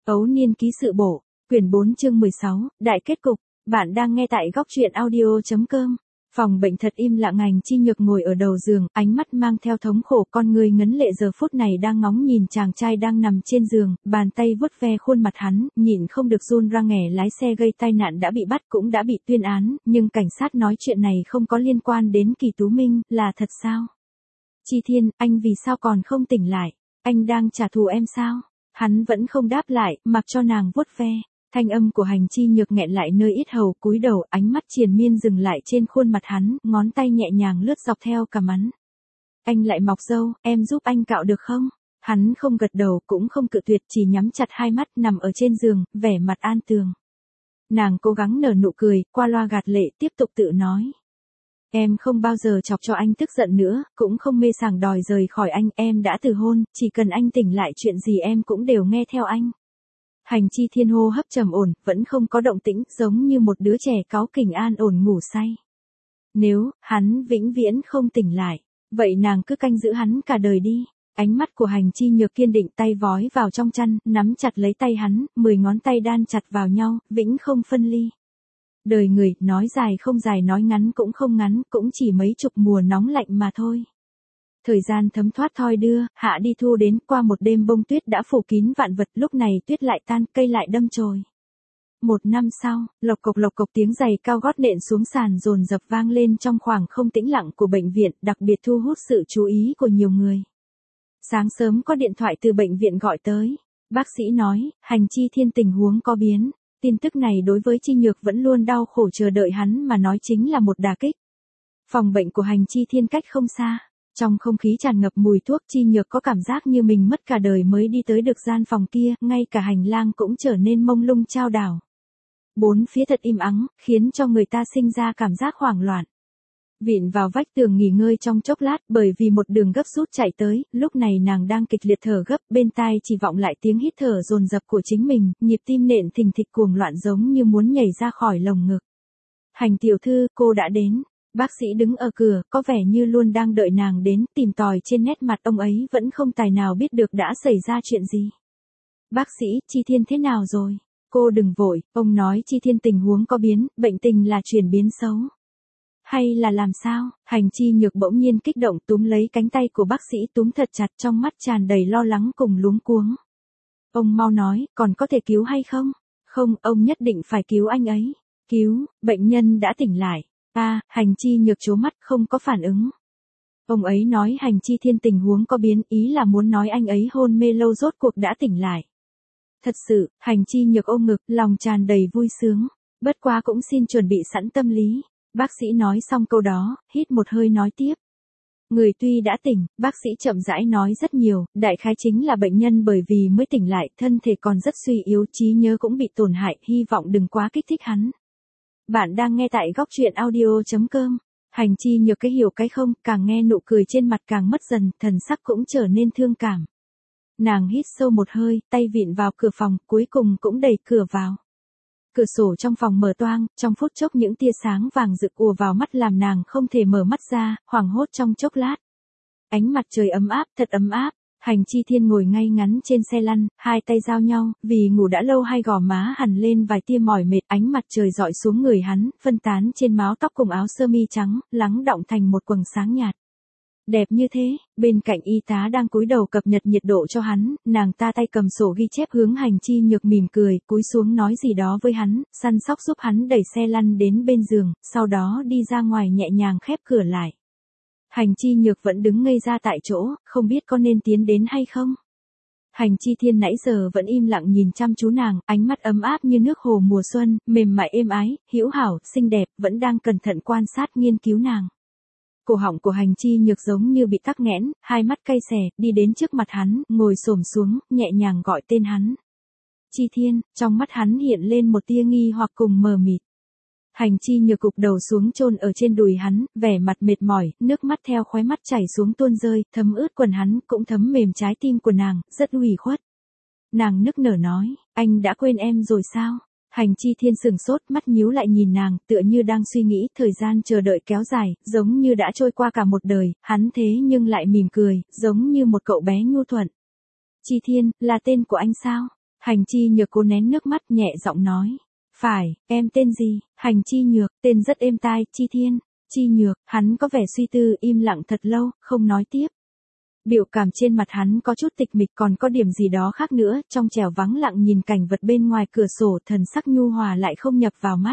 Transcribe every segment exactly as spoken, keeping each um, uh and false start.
Ấu Niên ký sự bổ, quyển bốn chương mười sáu, đại kết cục. Bạn đang nghe tại góc truyện audio chấm com. Phòng bệnh thật im lặng, Hành Chi Nhược ngồi ở đầu giường, ánh mắt mang theo thống khổ, con người ngấn lệ giờ phút này đang ngóng nhìn chàng trai đang nằm trên giường, bàn tay vuốt ve khuôn mặt hắn, nhịn không được run ra. Nghè lái xe gây tai nạn đã bị bắt cũng đã bị tuyên án, nhưng cảnh sát nói chuyện này không có liên quan đến Kỳ Tú Minh, là thật sao? Chi Thiên, anh vì sao còn không tỉnh lại? Anh đang trả thù em sao? Hắn vẫn không đáp lại, mặc cho nàng vuốt ve. Thanh âm của Hành Chi Nhược nghẹn lại nơi yết hầu, cúi đầu, ánh mắt triền miên dừng lại trên khuôn mặt hắn, ngón tay nhẹ nhàng lướt dọc theo cằm hắn. Anh lại mọc râu, em giúp anh cạo được không? Hắn không gật đầu cũng không cự tuyệt, chỉ nhắm chặt hai mắt nằm ở trên giường, vẻ mặt an tường. Nàng cố gắng nở nụ cười, qua loa gạt lệ, tiếp tục tự nói. Em không bao giờ chọc cho anh tức giận nữa, cũng không mê sảng đòi rời khỏi anh, em đã từ hôn, chỉ cần anh tỉnh lại chuyện gì em cũng đều nghe theo anh. Hành Chi Thiên hô hấp trầm ổn, vẫn không có động tĩnh, giống như một đứa trẻ cáu kỉnh an ổn ngủ say. Nếu, hắn vĩnh viễn không tỉnh lại, vậy nàng cứ canh giữ hắn cả đời đi. Ánh mắt của Hành Chi Nhược kiên định, tay vói vào trong chăn, nắm chặt lấy tay hắn, mười ngón tay đan chặt vào nhau, vĩnh không phân ly. Đời người, nói dài không dài, nói ngắn cũng không ngắn, cũng chỉ mấy chục mùa nóng lạnh mà thôi. Thời gian thấm thoát thoi đưa, hạ đi thu đến, qua một đêm bông tuyết đã phủ kín vạn vật, lúc này tuyết lại tan, cây lại đâm chồi. Một năm sau, lộc cộc lộc cộc tiếng giày cao gót nện xuống sàn dồn dập vang lên trong khoảng không tĩnh lặng của bệnh viện, đặc biệt thu hút sự chú ý của nhiều người. Sáng sớm có điện thoại từ bệnh viện gọi tới. Bác sĩ nói, Hành Chi Thiên tình huống có biến. Tin tức này đối với Chi Nhược vẫn luôn đau khổ chờ đợi hắn mà nói chính là một đả kích. Phòng bệnh của Hành Chi Thiên cách không xa. Trong không khí tràn ngập mùi thuốc, Chi Nhược có cảm giác như mình mất cả đời mới đi tới được gian phòng kia, ngay cả hành lang cũng trở nên mông lung chao đảo. Bốn phía thật im ắng, khiến cho người ta sinh ra cảm giác hoảng loạn. Vịn vào vách tường nghỉ ngơi trong chốc lát, bởi vì một đường gấp rút chạy tới, lúc này nàng đang kịch liệt thở gấp, bên tai chỉ vọng lại tiếng hít thở dồn dập của chính mình, nhịp tim nện thình thịch cuồng loạn giống như muốn nhảy ra khỏi lồng ngực. Hành tiểu thư, cô đã đến. Bác sĩ đứng ở cửa, có vẻ như luôn đang đợi nàng đến, tìm tòi trên nét mặt ông ấy vẫn không tài nào biết được đã xảy ra chuyện gì. Bác sĩ, Chi Thiên thế nào rồi? Cô đừng vội, ông nói Chi Thiên tình huống có biến, bệnh tình là chuyển biến xấu. Hay là làm sao? Hành Chi Nhược bỗng nhiên kích động túm lấy cánh tay của bác sĩ, túm thật chặt, trong mắt tràn đầy lo lắng cùng luống cuống. Ông mau nói, còn có thể cứu hay không? Không, ông nhất định phải cứu anh ấy. Cứu, bệnh nhân đã tỉnh lại. À, Hành Chi Nhược trố mắt, không có phản ứng. Ông ấy nói Hành Chi Thiên tình huống có biến, ý là muốn nói anh ấy hôn mê lâu rốt cuộc đã tỉnh lại. Thật sự, Hành Chi Nhược ôm ngực, lòng tràn đầy vui sướng. Bất quá cũng xin chuẩn bị sẵn tâm lý. Bác sĩ nói xong câu đó, hít một hơi nói tiếp. Người tuy đã tỉnh, bác sĩ chậm rãi nói rất nhiều, đại khái chính là bệnh nhân bởi vì mới tỉnh lại, thân thể còn rất suy yếu, trí nhớ cũng bị tổn hại, hy vọng đừng quá kích thích hắn. Bạn đang nghe tại góc truyện audio chấm com. Hành Chi Nhược cái hiểu cái không, càng nghe nụ cười trên mặt càng mất dần, thần sắc cũng trở nên thương cảm. Nàng hít sâu một hơi, tay vịn vào cửa phòng, cuối cùng cũng đẩy cửa vào. Cửa sổ trong phòng mở toang, trong phút chốc những tia sáng vàng rực ùa vào mắt làm nàng không thể mở mắt ra, hoảng hốt trong chốc lát. Ánh mặt trời ấm áp, thật ấm áp. Hành Chi Thiên ngồi ngay ngắn trên xe lăn, hai tay giao nhau, vì ngủ đã lâu hai gò má hằn lên vài tia mỏi mệt, ánh mặt trời dọi xuống người hắn, phân tán trên mái tóc cùng áo sơ mi trắng, lắng đọng thành một quầng sáng nhạt. Đẹp như thế, bên cạnh y tá đang cúi đầu cập nhật nhiệt độ cho hắn, nàng ta tay cầm sổ ghi chép hướng Hành Chi Nhược mỉm cười, cúi xuống nói gì đó với hắn, săn sóc giúp hắn đẩy xe lăn đến bên giường, sau đó đi ra ngoài nhẹ nhàng khép cửa lại. Hành Chi Nhược vẫn đứng ngây ra tại chỗ, không biết có nên tiến đến hay không. Hành Chi Thiên nãy giờ vẫn im lặng nhìn chăm chú nàng, ánh mắt ấm áp như nước hồ mùa xuân, mềm mại êm ái, hữu hảo, xinh đẹp, vẫn đang cẩn thận quan sát nghiên cứu nàng. Cổ họng của Hành Chi Nhược giống như bị tắc nghẽn, hai mắt cay xè, đi đến trước mặt hắn, ngồi xổm xuống, nhẹ nhàng gọi tên hắn. Chi Thiên, trong mắt hắn hiện lên một tia nghi hoặc cùng mờ mịt. Hành Chi Nhược gục đầu xuống chôn ở trên đùi hắn, vẻ mặt mệt mỏi, nước mắt theo khóe mắt chảy xuống tuôn rơi, thấm ướt quần hắn, cũng thấm mềm trái tim của nàng, rất ủy khuất. Nàng nức nở nói, anh đã quên em rồi sao? Hành Chi Thiên sừng sốt, mắt nhíu lại nhìn nàng, tựa như đang suy nghĩ, thời gian chờ đợi kéo dài, giống như đã trôi qua cả một đời, hắn thế nhưng lại mỉm cười, giống như một cậu bé nhu thuận. Chi Thiên, là tên của anh sao? Hành Chi Nhược cố nén nước mắt nhẹ giọng nói. Phải, em tên gì? Hành Chi Nhược, tên rất êm tai, Chi Thiên. Chi Nhược, hắn có vẻ suy tư, im lặng thật lâu, không nói tiếp. Biểu cảm trên mặt hắn có chút tịch mịch, còn có điểm gì đó khác nữa, trong trẻo vắng lặng nhìn cảnh vật bên ngoài cửa sổ, thần sắc nhu hòa lại không nhập vào mắt.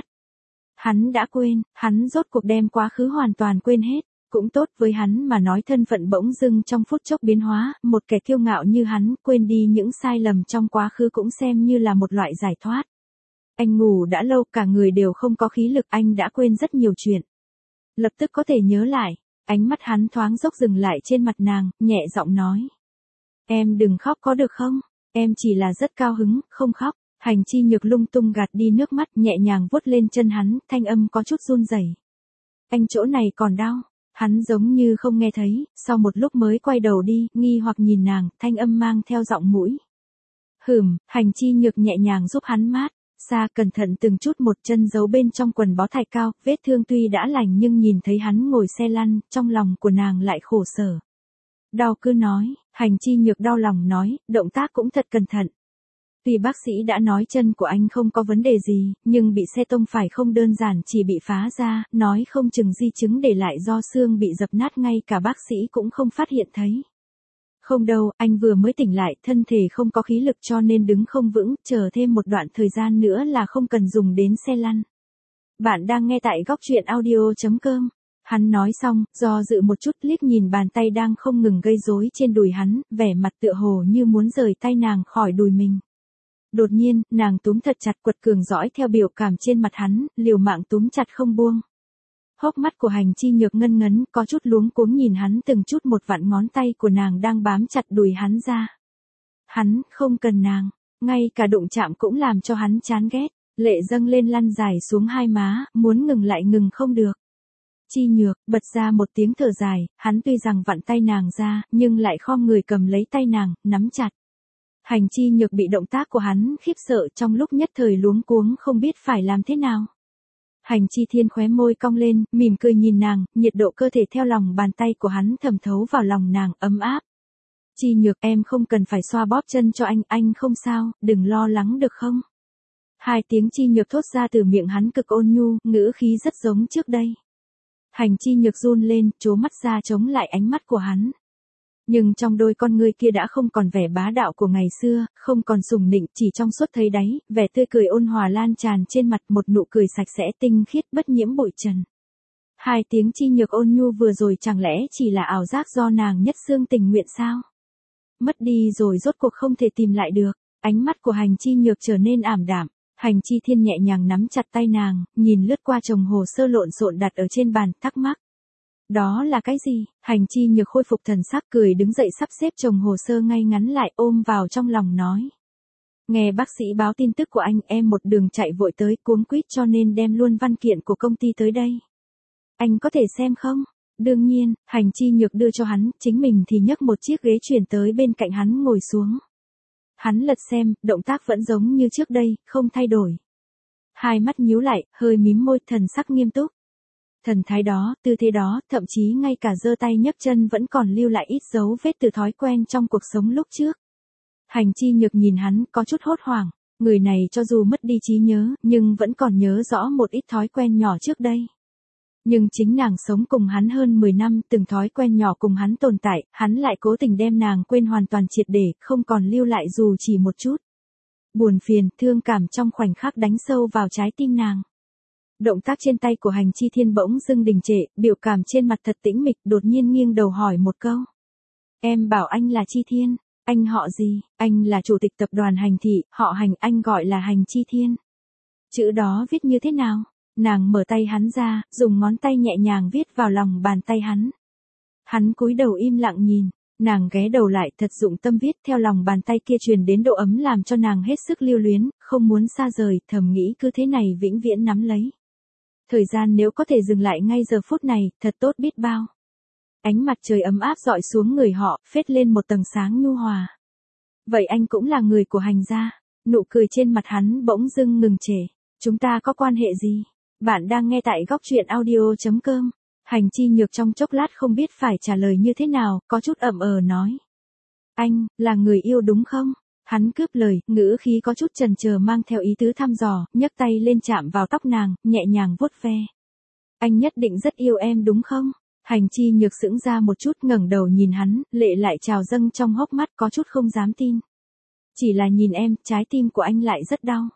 Hắn đã quên, hắn rốt cuộc đem quá khứ hoàn toàn quên hết. Cũng tốt với hắn mà nói, thân phận bỗng dưng trong phút chốc biến hóa, một kẻ kiêu ngạo như hắn, quên đi những sai lầm trong quá khứ cũng xem như là một loại giải thoát. Anh ngủ đã lâu, cả người đều không có khí lực, anh đã quên rất nhiều chuyện. Lập tức có thể nhớ lại, ánh mắt hắn thoáng dốc dừng lại trên mặt nàng, nhẹ giọng nói. Em đừng khóc có được không? Em chỉ là rất cao hứng, không khóc. Hành Chi Nhược lung tung gạt đi nước mắt, nhẹ nhàng vuốt lên chân hắn, thanh âm có chút run rẩy. Anh chỗ này còn đau. Hắn giống như không nghe thấy, sau một lúc mới quay đầu đi, nghi hoặc nhìn nàng, thanh âm mang theo giọng mũi. Hừm, Hành Chi Nhược nhẹ nhàng giúp hắn mát, xa cẩn thận từng chút một chân giấu bên trong quần bó thạch cao, vết thương tuy đã lành nhưng nhìn thấy hắn ngồi xe lăn, trong lòng của nàng lại khổ sở. Đau cứ nói, Hành Chi Nhược đau lòng nói, động tác cũng thật cẩn thận. Tuy bác sĩ đã nói chân của anh không có vấn đề gì, nhưng bị xe tông phải không đơn giản chỉ bị phá ra, nói không chừng di chứng để lại do xương bị dập nát ngay cả bác sĩ cũng không phát hiện thấy. Không đâu, anh vừa mới tỉnh lại, thân thể không có khí lực cho nên đứng không vững, chờ thêm một đoạn thời gian nữa là không cần dùng đến xe lăn. Bạn đang nghe tại góc truyện audio chấm com. Hắn nói xong, do dự một chút liếc nhìn bàn tay đang không ngừng gây rối trên đùi hắn, vẻ mặt tựa hồ như muốn rời tay nàng khỏi đùi mình. Đột nhiên, nàng túm thật chặt, quật cường dõi theo biểu cảm trên mặt hắn, liều mạng túm chặt không buông. Hốc mắt của Hành Chi Nhược ngân ngấn, có chút luống cuống nhìn hắn từng chút một, vặn ngón tay của nàng đang bám chặt đùi hắn ra. Hắn không cần nàng, ngay cả đụng chạm cũng làm cho hắn chán ghét, lệ dâng lên lăn dài xuống hai má, muốn ngừng lại ngừng không được. Chi Nhược bật ra một tiếng thở dài, hắn tuy rằng vặn tay nàng ra, nhưng lại khom người cầm lấy tay nàng, nắm chặt. Hành Chi Nhược bị động tác của hắn khiếp sợ, trong lúc nhất thời luống cuống không biết phải làm thế nào. Hành Chi Thiên khóe môi cong lên, mỉm cười nhìn nàng, nhiệt độ cơ thể theo lòng bàn tay của hắn thẩm thấu vào lòng nàng, ấm áp. Chi Nhược, em không cần phải xoa bóp chân cho anh, anh không sao, đừng lo lắng được không? Hai tiếng Chi Nhược thốt ra từ miệng hắn cực ôn nhu, ngữ khí rất giống trước đây. Hành Chi Nhược run lên, trố mắt ra chống lại ánh mắt của hắn. Nhưng trong đôi con ngươi kia đã không còn vẻ bá đạo của ngày xưa, không còn sùng nịnh, chỉ trong suốt thấy đáy, vẻ tươi cười ôn hòa lan tràn trên mặt, một nụ cười sạch sẽ tinh khiết bất nhiễm bụi trần. Hai tiếng Chi Nhược ôn nhu vừa rồi chẳng lẽ chỉ là ảo giác do nàng nhất xương tình nguyện sao? Mất đi rồi rốt cuộc không thể tìm lại được, ánh mắt của Hành Chi Nhược trở nên ảm đạm. Hành Chi Thiên nhẹ nhàng nắm chặt tay nàng, nhìn lướt qua chồng hồ sơ lộn xộn đặt ở trên bàn, thắc mắc. Đó là cái gì? Hành Chi Nhược khôi phục thần sắc, cười đứng dậy sắp xếp chồng hồ sơ ngay ngắn lại, ôm vào trong lòng nói. Nghe bác sĩ báo tin tức của anh, em một đường chạy vội tới, cuống quýt cho nên đem luôn văn kiện của công ty tới đây. Anh có thể xem không? Đương nhiên, Hành Chi Nhược đưa cho hắn, chính mình thì nhấc một chiếc ghế chuyển tới bên cạnh hắn ngồi xuống. Hắn lật xem, động tác vẫn giống như trước đây, không thay đổi. Hai mắt nhíu lại, hơi mím môi, thần sắc nghiêm túc. Thần thái đó, tư thế đó, thậm chí ngay cả giơ tay nhấc chân vẫn còn lưu lại ít dấu vết từ thói quen trong cuộc sống lúc trước. Hành Chi Nhược nhìn hắn, có chút hốt hoảng, người này cho dù mất đi trí nhớ, nhưng vẫn còn nhớ rõ một ít thói quen nhỏ trước đây. Nhưng chính nàng sống cùng hắn hơn mười năm, từng thói quen nhỏ cùng hắn tồn tại, hắn lại cố tình đem nàng quên hoàn toàn triệt để, không còn lưu lại dù chỉ một chút. Buồn phiền, thương cảm trong khoảnh khắc đánh sâu vào trái tim nàng. Động tác trên tay của Hành Chi Thiên bỗng dưng đình trệ, biểu cảm trên mặt thật tĩnh mịch, đột nhiên nghiêng đầu hỏi một câu. Em bảo anh là Chi Thiên, anh họ gì? Anh là chủ tịch tập đoàn Hành Thị, họ Hành, anh gọi là Hành Chi Thiên. Chữ đó viết như thế nào? Nàng mở tay hắn ra, dùng ngón tay nhẹ nhàng viết vào lòng bàn tay hắn. Hắn cúi đầu im lặng nhìn, nàng ghé đầu lại thật dụng tâm viết, theo lòng bàn tay kia truyền đến độ ấm làm cho nàng hết sức lưu luyến, không muốn xa rời, thầm nghĩ cứ thế này vĩnh viễn nắm lấy. Thời gian nếu có thể dừng lại ngay giờ phút này, thật tốt biết bao. Ánh mặt trời ấm áp dọi xuống người họ, phết lên một tầng sáng nhu hòa. Vậy anh cũng là người của Hành gia? Nụ cười trên mặt hắn bỗng dưng ngừng trệ. Chúng ta có quan hệ gì? Bạn đang nghe tại góc truyện audio chấm com. Hành Chi Nhược trong chốc lát không biết phải trả lời như thế nào, có chút ậm ờ nói. Anh, là người yêu đúng không? Hắn cướp lời, ngữ khí có chút chần chờ mang theo ý tứ thăm dò, nhấc tay lên chạm vào tóc nàng, nhẹ nhàng vuốt ve. Anh nhất định rất yêu em đúng không? Hành Chi Nhược sững ra một chút ngẩng đầu nhìn hắn, lệ lại trào dâng trong hốc mắt có chút không dám tin. Chỉ là nhìn em, trái tim của anh lại rất đau.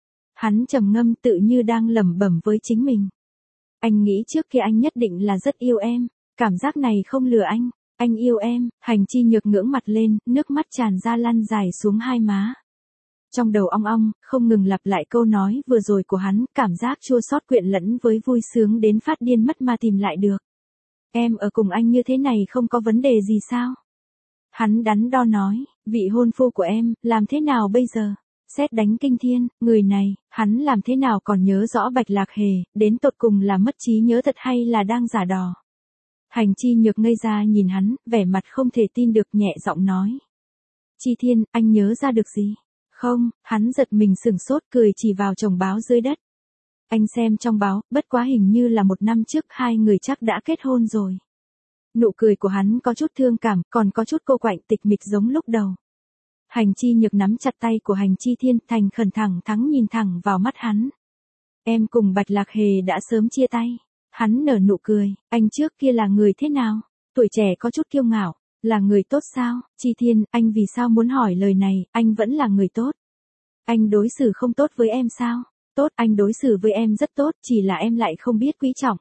Hắn trầm ngâm tự như đang lẩm bẩm với chính mình. Anh nghĩ trước kia anh nhất định là rất yêu em, cảm giác này không lừa anh, anh yêu em. Hành Chi Nhược ngưỡng mặt lên, nước mắt tràn ra lăn dài xuống hai má. Trong đầu ong ong, không ngừng lặp lại câu nói vừa rồi của hắn, cảm giác chua xót quyện lẫn với vui sướng đến phát điên mất mà tìm lại được. Em ở cùng anh như thế này không có vấn đề gì sao? Hắn đắn đo nói, vị hôn phu của em, làm thế nào bây giờ? Sét đánh kinh thiên, người này, hắn làm thế nào còn nhớ rõ Bạch Lạc Hề, đến tột cùng là mất trí nhớ thật hay là đang giả đò? Hành Chi Nhược ngây ra nhìn hắn, vẻ mặt không thể tin được nhẹ giọng nói. Chi Thiên, anh nhớ ra được gì? Không, hắn giật mình sửng sốt cười chỉ vào chồng báo dưới đất. Anh xem trong báo, bất quá hình như là một năm trước hai người chắc đã kết hôn rồi. Nụ cười của hắn có chút thương cảm, còn có chút cô quạnh tịch mịch giống lúc đầu. Hành Chi Nhược nắm chặt tay của Hành Chi Thiên thành khẩn thẳng thắn nhìn thẳng vào mắt hắn. Em cùng Bạch Lạc Hề đã sớm chia tay. Hắn nở nụ cười, anh trước kia là người thế nào? Tuổi trẻ có chút kiêu ngạo, là người tốt sao? Chi Thiên, anh vì sao muốn hỏi lời này, anh vẫn là người tốt. Anh đối xử không tốt với em sao? Tốt, anh đối xử với em rất tốt, chỉ là em lại không biết quý trọng.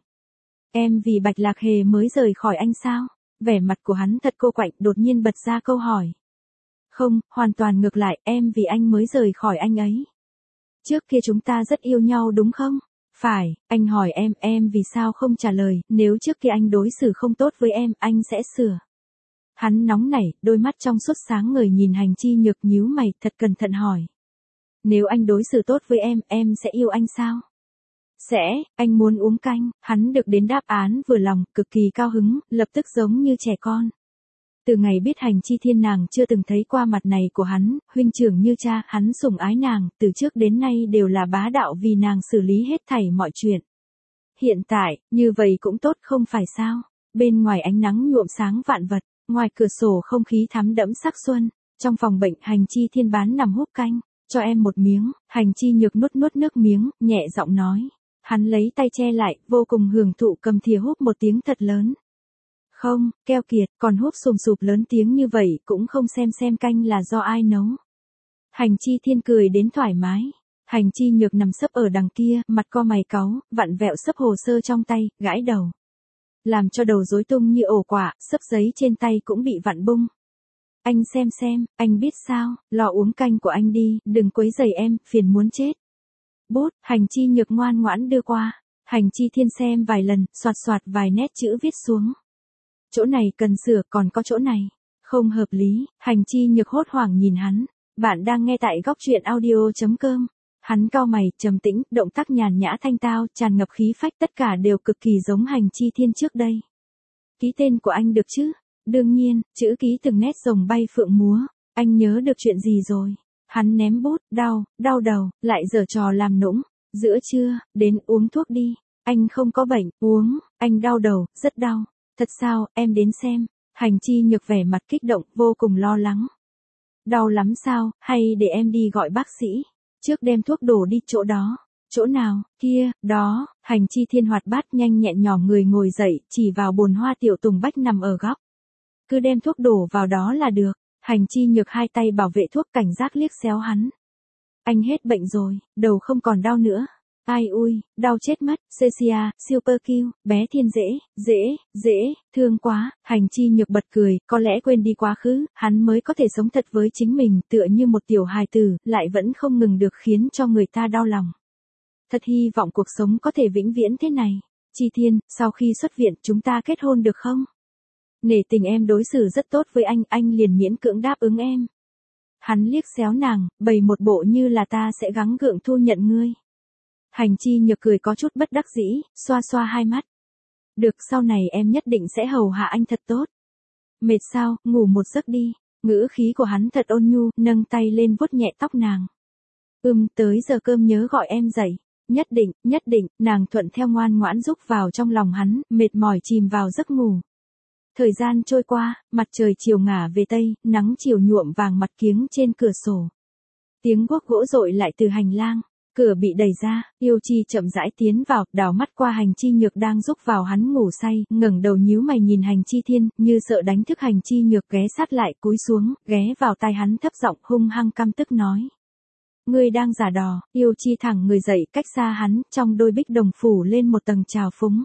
Em vì Bạch Lạc Hề mới rời khỏi anh sao? Vẻ mặt của hắn thật cô quạnh, đột nhiên bật ra câu hỏi. Không, hoàn toàn ngược lại, em vì anh mới rời khỏi anh ấy. Trước kia chúng ta rất yêu nhau đúng không? Phải, anh hỏi em, em vì sao không trả lời, nếu trước kia anh đối xử không tốt với em, anh sẽ sửa. Hắn nóng nảy, đôi mắt trong suốt sáng ngời nhìn Hành Chi Nhược nhíu mày, thật cẩn thận hỏi. Nếu anh đối xử tốt với em, em sẽ yêu anh sao? Sẽ, anh muốn uống canh, hắn được đến đáp án vừa lòng, cực kỳ cao hứng, lập tức giống như trẻ con. Từ ngày biết Hành Chi Thiên nàng chưa từng thấy qua mặt này của hắn, huynh trưởng như cha, hắn sủng ái nàng, từ trước đến nay đều là bá đạo vì nàng xử lý hết thảy mọi chuyện. Hiện tại, như vậy cũng tốt không phải sao? Bên ngoài ánh nắng nhuộm sáng vạn vật, ngoài cửa sổ không khí thắm đẫm sắc xuân, trong phòng bệnh Hành Chi Thiên bán nằm húp canh, cho em một miếng, Hành Chi Nhược nuốt nuốt nước miếng, nhẹ giọng nói. Hắn lấy tay che lại, vô cùng hưởng thụ cầm thìa húp một tiếng thật lớn. Không, keo kiệt, còn húp sùm sụp lớn tiếng như vậy cũng không xem xem canh là do ai nấu. Hành Chi Thiên cười đến thoải mái. Hành Chi Nhược nằm sấp ở đằng kia, mặt co mày cáu, vặn vẹo sấp hồ sơ trong tay, gãi đầu. Làm cho đầu rối tung như ổ quả, sấp giấy trên tay cũng bị vặn bung. Anh xem xem, anh biết sao, lò uống canh của anh đi, đừng quấy rầy em, phiền muốn chết. Bút, Hành Chi Nhược ngoan ngoãn đưa qua. Hành Chi Thiên xem vài lần, soạt soạt vài nét chữ viết xuống. Chỗ này cần sửa, còn có chỗ này. Không hợp lý, Hành Chi Nhược hốt hoảng nhìn hắn. Bạn đang nghe tại góc truyện audio chấm com. Hắn cau mày, trầm tĩnh, động tác nhàn nhã thanh tao, tràn ngập khí phách, tất cả đều cực kỳ giống Hành Chi Thiên trước đây. Ký tên của anh được chứ? Đương nhiên, chữ ký từng nét rồng bay phượng múa. Anh nhớ được chuyện gì rồi? Hắn ném bút, đau, đau đầu, lại giở trò làm nũng. Giữa trưa, đến uống thuốc đi. Anh không có bệnh, uống, anh đau đầu, rất đau. Thật sao, em đến xem. Hành Chi Nhược vẻ mặt kích động, vô cùng lo lắng. Đau lắm sao, hay để em đi gọi bác sĩ. Trước đem thuốc đổ đi chỗ đó. Chỗ nào, kia, đó. Hành Chi Thiên hoạt bát nhanh nhẹn nhòm người ngồi dậy, chỉ vào bồn hoa tiểu tùng bách nằm ở góc. Cứ đem thuốc đổ vào đó là được. Hành Chi Nhược hai tay bảo vệ thuốc cảnh giác liếc xéo hắn. Anh hết bệnh rồi, đầu không còn đau nữa. Ai ui, đau chết mất, Cecia, super kill, bé Thiên dễ, dễ, dễ, thương quá. Hành Chi Nhược bật cười, có lẽ quên đi quá khứ, hắn mới có thể sống thật với chính mình, tựa như một tiểu hài tử, lại vẫn không ngừng được khiến cho người ta đau lòng. Thật hy vọng cuộc sống có thể vĩnh viễn thế này. Chi Thiên, sau khi xuất viện chúng ta kết hôn được không? Nể tình em đối xử rất tốt với anh, anh liền miễn cưỡng đáp ứng em. Hắn liếc xéo nàng, bày một bộ như là ta sẽ gắng gượng thu nhận ngươi. Hành Chi Nhược cười có chút bất đắc dĩ, xoa xoa hai mắt. Được, sau này em nhất định sẽ hầu hạ anh thật tốt. Mệt sao, ngủ một giấc đi. Ngữ khí của hắn thật ôn nhu, nâng tay lên vuốt nhẹ tóc nàng. Ừm, tới giờ cơm nhớ gọi em dậy. Nhất định, nhất định, nàng thuận theo ngoan ngoãn rúc vào trong lòng hắn, mệt mỏi chìm vào giấc ngủ. Thời gian trôi qua, mặt trời chiều ngả về tây, nắng chiều nhuộm vàng mặt kiếng trên cửa sổ. Tiếng guốc gỗ dội lại từ hành lang, cửa bị đẩy ra, Yêu Chi chậm rãi tiến vào, đảo mắt qua Hành Chi Nhược đang rúc vào hắn ngủ say, ngẩng đầu nhíu mày nhìn Hành Chi Thiên, như sợ đánh thức Hành Chi Nhược ghé sát lại, cúi xuống, ghé vào tai hắn thấp giọng hung hăng căm tức nói. Ngươi đang giả đò. Yêu Chi thẳng người dậy cách xa hắn, trong đôi bích đồng phủ lên một tầng trào phúng.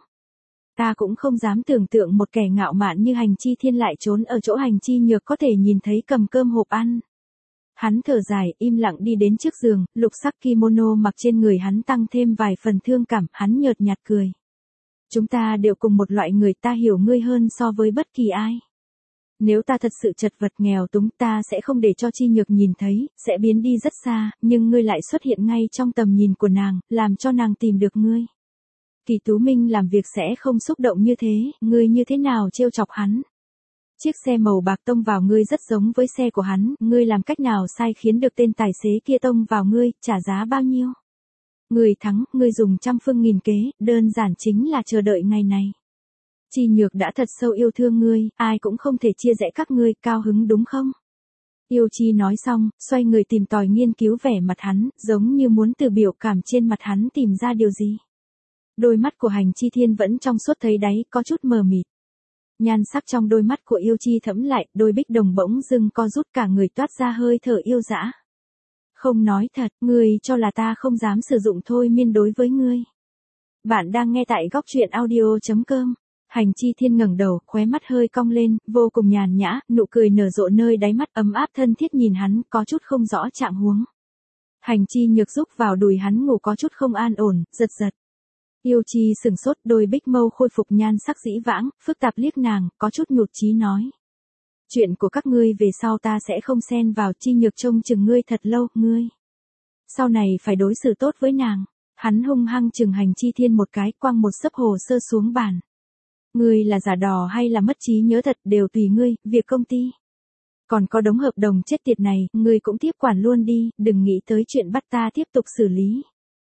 Ta cũng không dám tưởng tượng một kẻ ngạo mạn như Hành Chi Thiên lại trốn ở chỗ Hành Chi Nhược có thể nhìn thấy cầm cơm hộp ăn. Hắn thở dài, im lặng đi đến trước giường, lục sắc kimono mặc trên người hắn tăng thêm vài phần thương cảm, hắn nhợt nhạt cười. Chúng ta đều cùng một loại người, ta hiểu ngươi hơn so với bất kỳ ai. Nếu ta thật sự chật vật nghèo túng, ta sẽ không để cho Chi Nhược nhìn thấy, sẽ biến đi rất xa, nhưng ngươi lại xuất hiện ngay trong tầm nhìn của nàng, làm cho nàng tìm được ngươi. Kỳ Tú Minh làm việc sẽ không xúc động như thế, ngươi như thế nào trêu chọc hắn? Chiếc xe màu bạc tông vào ngươi rất giống với xe của hắn, ngươi làm cách nào sai khiến được tên tài xế kia tông vào ngươi, trả giá bao nhiêu? Ngươi thắng, ngươi dùng trăm phương nghìn kế, đơn giản chính là chờ đợi ngày này. Chi Nhược đã thật sâu yêu thương ngươi, ai cũng không thể chia rẽ các ngươi, cao hứng đúng không? Yêu Chi nói xong, xoay người tìm tòi nghiên cứu vẻ mặt hắn, giống như muốn từ biểu cảm trên mặt hắn tìm ra điều gì. Đôi mắt của Hành Chi Thiên vẫn trong suốt thấy đáy, có chút mờ mịt. Nhan sắc trong đôi mắt của Yêu Chi thẫm lại, đôi bích đồng bỗng dưng co rút, cả người toát ra hơi thở yêu dã. Không nói thật, ngươi cho là ta không dám sử dụng thôi miên đối với ngươi. Bạn đang nghe tại góc truyện audio chấm com. Hành Chi Thiên ngẩng đầu, khóe mắt hơi cong lên, vô cùng nhàn nhã, nụ cười nở rộ nơi đáy mắt, ấm áp thân thiết nhìn hắn, có chút không rõ trạng huống. Hành Chi Nhược rúc vào đùi hắn ngủ có chút không an ổn, giật giật. Yêu Chi sừng sốt, đôi bích mâu khôi phục nhan sắc dĩ vãng, phức tạp liếc nàng, có chút nhụt chí nói. Chuyện của các ngươi về sau ta sẽ không xen vào, Chi Nhược trông chừng ngươi thật lâu, ngươi. Sau này phải đối xử tốt với nàng. Hắn hung hăng chừng Hành Chi Thiên một cái, quăng một xấp hồ sơ xuống bàn. Ngươi là giả đò hay là mất trí nhớ thật đều tùy ngươi, việc công ty. Còn có đống hợp đồng chết tiệt này, ngươi cũng tiếp quản luôn đi, đừng nghĩ tới chuyện bắt ta tiếp tục xử lý.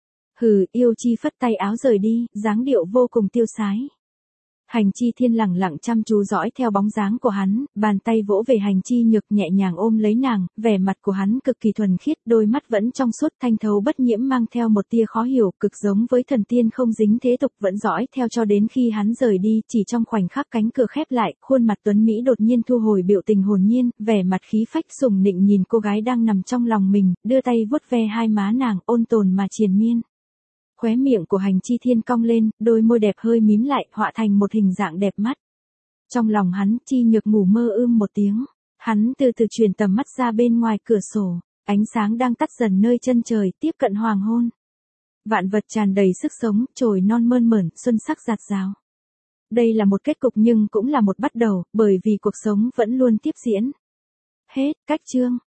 Hừ, Yêu Chi phất tay áo rời đi, dáng điệu vô cùng tiêu sái. Hành Chi Thiên lẳng lặng chăm chú dõi theo bóng dáng của hắn, bàn tay vỗ về Hành Chi Nhược nhẹ nhàng ôm lấy nàng, vẻ mặt của hắn cực kỳ thuần khiết, đôi mắt vẫn trong suốt thanh thấu bất nhiễm mang theo một tia khó hiểu, cực giống với thần tiên không dính thế tục, vẫn dõi theo cho đến khi hắn rời đi, chỉ trong khoảnh khắc cánh cửa khép lại, khuôn mặt tuấn Mỹ đột nhiên thu hồi biểu tình hồn nhiên, vẻ mặt khí phách sùng nịnh nhìn cô gái đang nằm trong lòng mình, đưa tay vuốt ve hai má nàng, ôn tồn mà triền miên. Khóe miệng của Hành Chi Thiên cong lên, đôi môi đẹp hơi mím lại, họa thành một hình dạng đẹp mắt. Trong lòng hắn, Chi Nhược ngủ mơ ưm một tiếng. Hắn từ từ chuyển tầm mắt ra bên ngoài cửa sổ, ánh sáng đang tắt dần nơi chân trời, tiếp cận hoàng hôn. Vạn vật tràn đầy sức sống, chồi non mơn mởn, xuân sắc rạt rào. Đây là một kết cục nhưng cũng là một bắt đầu, bởi vì cuộc sống vẫn luôn tiếp diễn. Hết, cách chương.